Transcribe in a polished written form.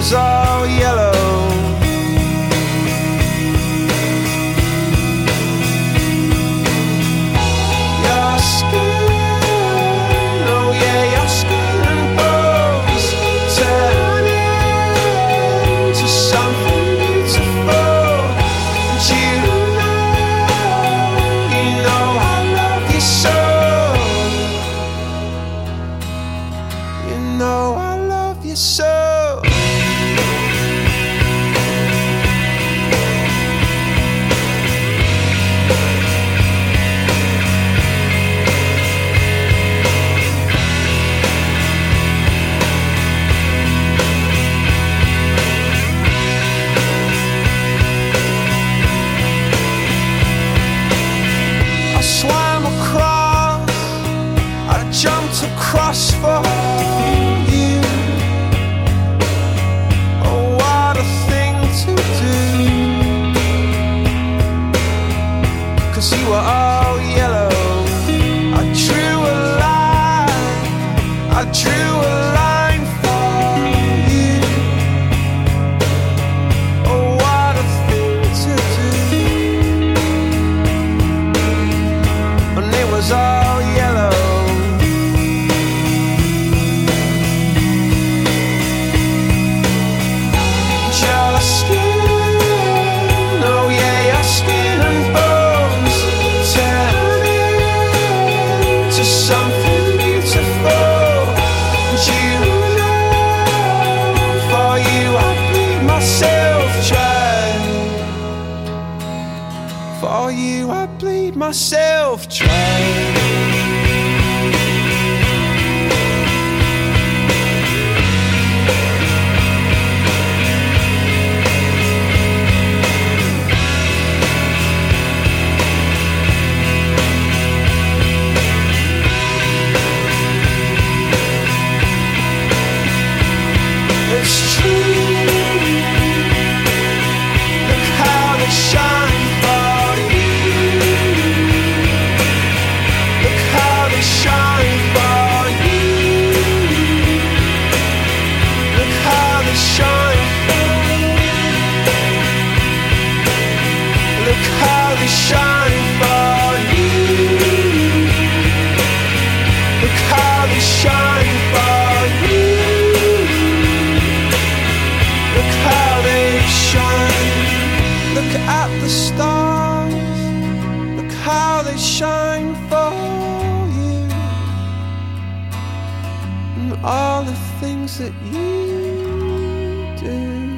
was all yellow. Your skin, oh yeah, your skin and bones turn into something beautiful. And you know I love you so. You know I love you so. I swam across, I jumped across for you. Oh, what a thing to do. 'Cause you were all yellow. I drew a line, I drew a line for you. Oh, what a thing to do. And it was all yellow. Your skin, oh yeah, your skin and bones turn into something beautiful. And you know, for you I bleed myself dry. For you I bleed myself dry. It's true. Look how they shine for you. Look how they shine for you. Look how they shine for you. Look how they shine for you. Look how they shine for you. Look how they shine. Look at the stars. Look how they shine for you. And all the things that you do.